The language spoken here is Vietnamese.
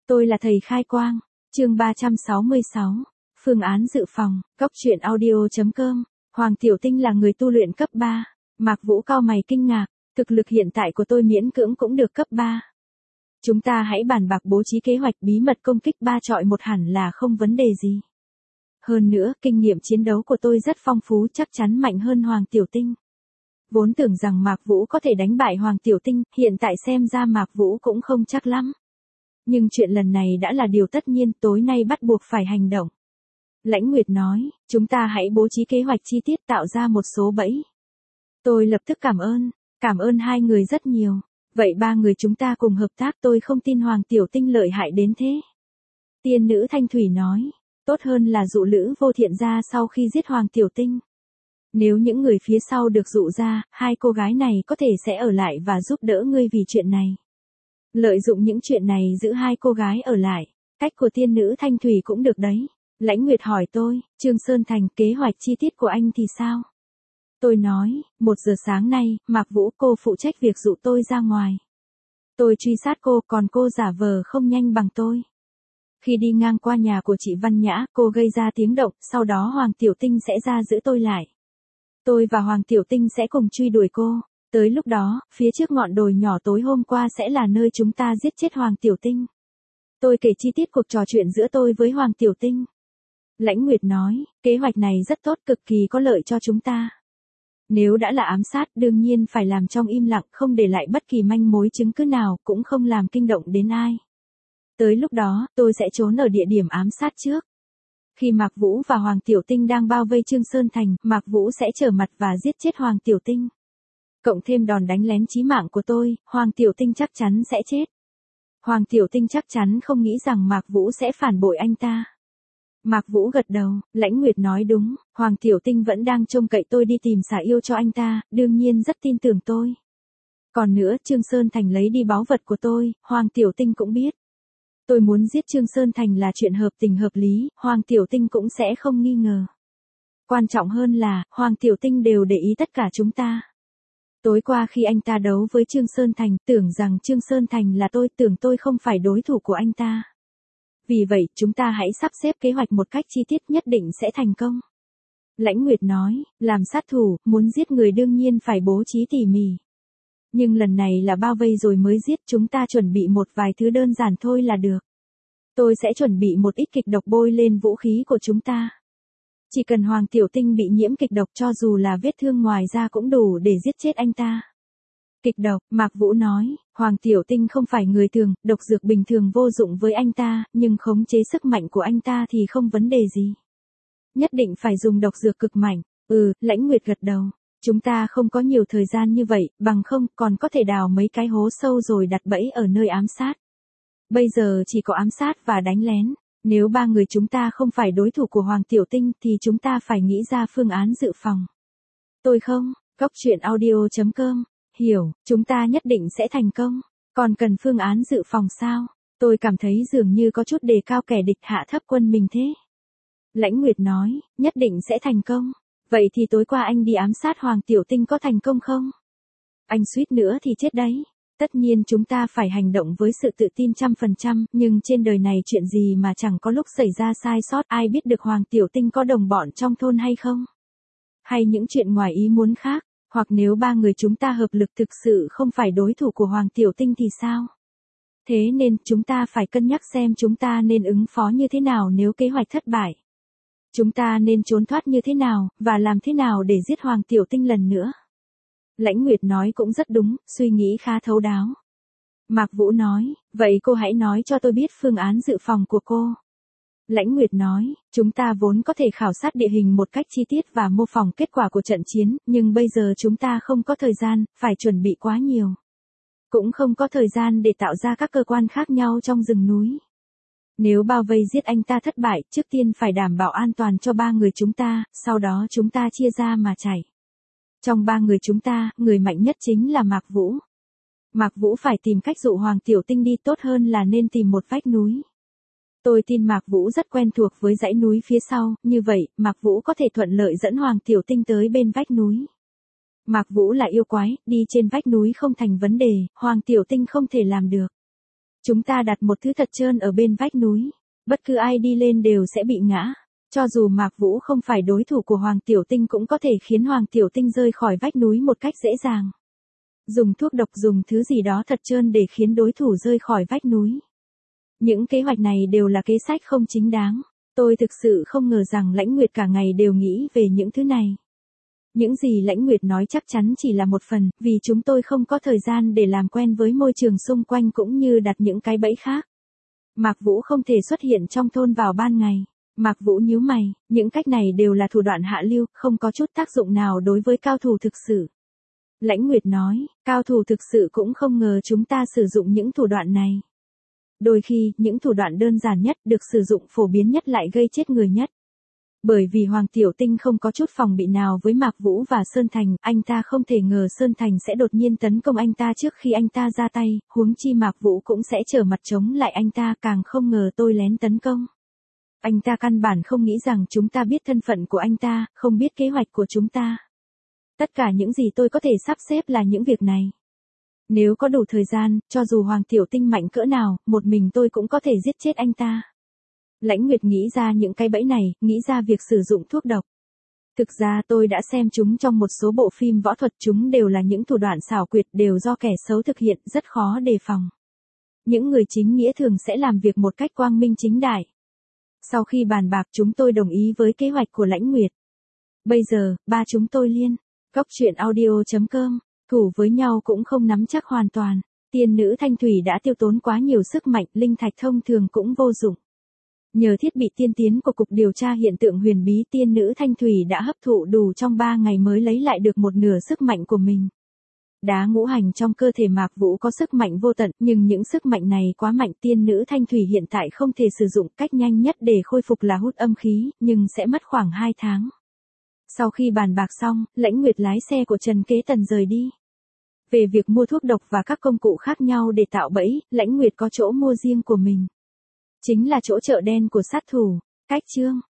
Tôi là thầy khai quang. Chương 366. Phương án dự phòng. Góc truyện audio.com. Hoàng Tiểu Tinh là người tu luyện cấp 3. Mạc Vũ cau mày kinh ngạc, thực lực hiện tại của tôi miễn cưỡng cũng được cấp 3. Chúng ta hãy bàn bạc bố trí kế hoạch bí mật công kích 3 chọi 1 hẳn là không vấn đề gì. Hơn nữa, kinh nghiệm chiến đấu của tôi rất phong phú, chắc chắn mạnh hơn Hoàng Tiểu Tinh. Vốn tưởng rằng Mạc Vũ có thể đánh bại Hoàng Tiểu Tinh, hiện tại xem ra Mạc Vũ cũng không chắc lắm. Nhưng chuyện lần này đã là điều tất nhiên, tối nay bắt buộc phải hành động. Lãnh Nguyệt nói, chúng ta hãy bố trí kế hoạch chi tiết tạo ra một số bẫy. Tôi lập tức cảm ơn hai người rất nhiều. Vậy ba người chúng ta cùng hợp tác, tôi không tin Hoàng Tiểu Tinh lợi hại đến thế. Tiên nữ Thanh Thủy nói, tốt hơn là dụ Lữ Vô Thiện ra sau khi giết Hoàng Tiểu Tinh. Nếu những người phía sau được dụ ra, hai cô gái này có thể sẽ ở lại và giúp đỡ ngươi vì chuyện này. Lợi dụng những chuyện này giữ hai cô gái ở lại, cách của tiên nữ Thanh Thủy cũng được đấy. Lãnh Nguyệt hỏi tôi, Trương Sơn Thành, kế hoạch chi tiết của anh thì sao? Tôi nói, 1 giờ sáng nay, Mạc Vũ cô phụ trách việc dụ tôi ra ngoài. Tôi truy sát cô, còn cô giả vờ không nhanh bằng tôi. Khi đi ngang qua nhà của chị Văn Nhã, cô gây ra tiếng động, sau đó Hoàng Tiểu Tinh sẽ ra giữ tôi lại. Tôi và Hoàng Tiểu Tinh sẽ cùng truy đuổi cô. Tới lúc đó, phía trước ngọn đồi nhỏ tối hôm qua sẽ là nơi chúng ta giết chết Hoàng Tiểu Tinh. Tôi kể chi tiết cuộc trò chuyện giữa tôi với Hoàng Tiểu Tinh. Lãnh Nguyệt nói, kế hoạch này rất tốt, cực kỳ có lợi cho chúng ta. Nếu đã là ám sát, đương nhiên phải làm trong im lặng, không để lại bất kỳ manh mối chứng cứ nào, cũng không làm kinh động đến ai. Tới lúc đó, tôi sẽ trốn ở địa điểm ám sát trước. Khi Mạc Vũ và Hoàng Tiểu Tinh đang bao vây Trương Sơn Thành, Mạc Vũ sẽ trở mặt và giết chết Hoàng Tiểu Tinh. Cộng thêm đòn đánh lén chí mạng của tôi, Hoàng Tiểu Tinh chắc chắn sẽ chết. Hoàng Tiểu Tinh chắc chắn không nghĩ rằng Mạc Vũ sẽ phản bội anh ta. Mạc Vũ gật đầu, Lãnh Nguyệt nói đúng, Hoàng Tiểu Tinh vẫn đang trông cậy tôi đi tìm xả yêu cho anh ta, đương nhiên rất tin tưởng tôi. Còn nữa, Trương Sơn Thành lấy đi báu vật của tôi, Hoàng Tiểu Tinh cũng biết. Tôi muốn giết Trương Sơn Thành là chuyện hợp tình hợp lý, Hoàng Tiểu Tinh cũng sẽ không nghi ngờ. Quan trọng hơn là, Hoàng Tiểu Tinh đều để ý tất cả chúng ta. Tối qua khi anh ta đấu với Trương Sơn Thành, tưởng rằng Trương Sơn Thành là tôi, tưởng tôi không phải đối thủ của anh ta. Vì vậy, chúng ta hãy sắp xếp kế hoạch một cách chi tiết, nhất định sẽ thành công. Lãnh Nguyệt nói, làm sát thủ, muốn giết người đương nhiên phải bố trí tỉ mỉ. Nhưng lần này là bao vây rồi mới giết, chúng ta chuẩn bị một vài thứ đơn giản thôi là được. Tôi sẽ chuẩn bị một ít kịch độc bôi lên vũ khí của chúng ta. Chỉ cần Hoàng Tiểu Tinh bị nhiễm kịch độc, cho dù là vết thương ngoài da cũng đủ để giết chết anh ta. Kịch độc, Mạc Vũ nói, Hoàng Tiểu Tinh không phải người thường, độc dược bình thường vô dụng với anh ta, nhưng khống chế sức mạnh của anh ta thì không vấn đề gì. Nhất định phải dùng độc dược cực mạnh. Lãnh Nguyệt gật đầu. Chúng ta không có nhiều thời gian như vậy, bằng không còn có thể đào mấy cái hố sâu rồi đặt bẫy ở nơi ám sát. Bây giờ chỉ có ám sát và đánh lén. Nếu ba người chúng ta không phải đối thủ của Hoàng Tiểu Tinh thì chúng ta phải nghĩ ra phương án dự phòng. Tôi không, góc truyện audio.com. Hiểu, chúng ta nhất định sẽ thành công. Còn cần phương án dự phòng sao? Tôi cảm thấy dường như có chút đề cao kẻ địch, hạ thấp quân mình thế. Lãnh Nguyệt nói, nhất định sẽ thành công. Vậy thì tối qua anh đi ám sát Hoàng Tiểu Tinh có thành công không? Anh suýt nữa thì chết đấy. Tất nhiên chúng ta phải hành động với sự tự tin 100%, nhưng trên đời này chuyện gì mà chẳng có lúc xảy ra sai sót, ai biết được Hoàng Tiểu Tinh có đồng bọn trong thôn hay không? Hay những chuyện ngoài ý muốn khác, hoặc nếu ba người chúng ta hợp lực thực sự không phải đối thủ của Hoàng Tiểu Tinh thì sao? Thế nên, chúng ta phải cân nhắc xem chúng ta nên ứng phó như thế nào nếu kế hoạch thất bại. Chúng ta nên trốn thoát như thế nào, và làm thế nào để giết Hoàng Tiểu Tinh lần nữa. Lãnh Nguyệt nói cũng rất đúng, suy nghĩ khá thấu đáo. Mạc Vũ nói, vậy cô hãy nói cho tôi biết phương án dự phòng của cô. Lãnh Nguyệt nói, chúng ta vốn có thể khảo sát địa hình một cách chi tiết và mô phỏng kết quả của trận chiến, nhưng bây giờ chúng ta không có thời gian, phải chuẩn bị quá nhiều. Cũng không có thời gian để tạo ra các cơ quan khác nhau trong rừng núi. Nếu bao vây giết anh ta thất bại, trước tiên phải đảm bảo an toàn cho ba người chúng ta, sau đó chúng ta chia ra mà chạy. Trong ba người chúng ta, người mạnh nhất chính là Mạc Vũ. Mạc Vũ phải tìm cách dụ Hoàng Tiểu Tinh đi, tốt hơn là nên tìm một vách núi. Tôi tin Mạc Vũ rất quen thuộc với dãy núi phía sau, như vậy, Mạc Vũ có thể thuận lợi dẫn Hoàng Tiểu Tinh tới bên vách núi. Mạc Vũ là yêu quái, đi trên vách núi không thành vấn đề, Hoàng Tiểu Tinh không thể làm được. Chúng ta đặt một thứ thật trơn ở bên vách núi. Bất cứ ai đi lên đều sẽ bị ngã. Cho dù Mạc Vũ không phải đối thủ của Hoàng Tiểu Tinh cũng có thể khiến Hoàng Tiểu Tinh rơi khỏi vách núi một cách dễ dàng. Dùng thuốc độc, dùng thứ gì đó thật trơn để khiến đối thủ rơi khỏi vách núi. Những kế hoạch này đều là kế sách không chính đáng. Tôi thực sự không ngờ rằng Lãnh Nguyệt cả ngày đều nghĩ về những thứ này. Những gì Lãnh Nguyệt nói chắc chắn chỉ là một phần, vì chúng tôi không có thời gian để làm quen với môi trường xung quanh cũng như đặt những cái bẫy khác. Mạc Vũ không thể xuất hiện trong thôn vào ban ngày. Mạc Vũ nhíu mày, những cách này đều là thủ đoạn hạ lưu, không có chút tác dụng nào đối với cao thủ thực sự. Lãnh Nguyệt nói, cao thủ thực sự cũng không ngờ chúng ta sử dụng những thủ đoạn này. Đôi khi, những thủ đoạn đơn giản nhất được sử dụng phổ biến nhất lại gây chết người nhất. Bởi vì Hoàng Tiểu Tinh không có chút phòng bị nào với Mạc Vũ và Sơn Thành, anh ta không thể ngờ Sơn Thành sẽ đột nhiên tấn công anh ta trước khi anh ta ra tay, huống chi Mạc Vũ cũng sẽ trở mặt chống lại anh ta, càng không ngờ tôi lén tấn công. Anh ta căn bản không nghĩ rằng chúng ta biết thân phận của anh ta, không biết kế hoạch của chúng ta. Tất cả những gì tôi có thể sắp xếp là những việc này. Nếu có đủ thời gian, cho dù Hoàng Tiểu Tinh mạnh cỡ nào, một mình tôi cũng có thể giết chết anh ta. Lãnh Nguyệt nghĩ ra những cái bẫy này, nghĩ ra việc sử dụng thuốc độc. Thực ra tôi đã xem chúng trong một số bộ phim võ thuật, chúng đều là những thủ đoạn xảo quyệt, đều do kẻ xấu thực hiện, rất khó đề phòng. Những người chính nghĩa thường sẽ làm việc một cách quang minh chính đại. Sau khi bàn bạc chúng tôi đồng ý với kế hoạch của Lãnh Nguyệt. Bây giờ, ba chúng tôi liên, coctruyện.audio.com, thủ với nhau cũng không nắm chắc hoàn toàn. Tiên nữ Thanh Thủy đã tiêu tốn quá nhiều sức mạnh, linh thạch thông thường cũng vô dụng. Nhờ thiết bị tiên tiến của Cục Điều tra Hiện tượng Huyền Bí, tiên nữ Thanh Thủy đã hấp thụ đủ trong 3 ngày mới lấy lại được một nửa sức mạnh của mình. Đá ngũ hành trong cơ thể Mạc Vũ có sức mạnh vô tận, nhưng những sức mạnh này quá mạnh, tiên nữ Thanh Thủy hiện tại không thể sử dụng. Cách nhanh nhất để khôi phục là hút âm khí, nhưng sẽ mất khoảng 2 tháng. Sau khi bàn bạc xong, Lãnh Nguyệt lái xe của Trần Kế Tần rời đi. Về việc mua thuốc độc và các công cụ khác nhau để tạo bẫy, Lãnh Nguyệt có chỗ mua riêng của mình. Chính là chỗ chợ đen của sát thủ. Cách chương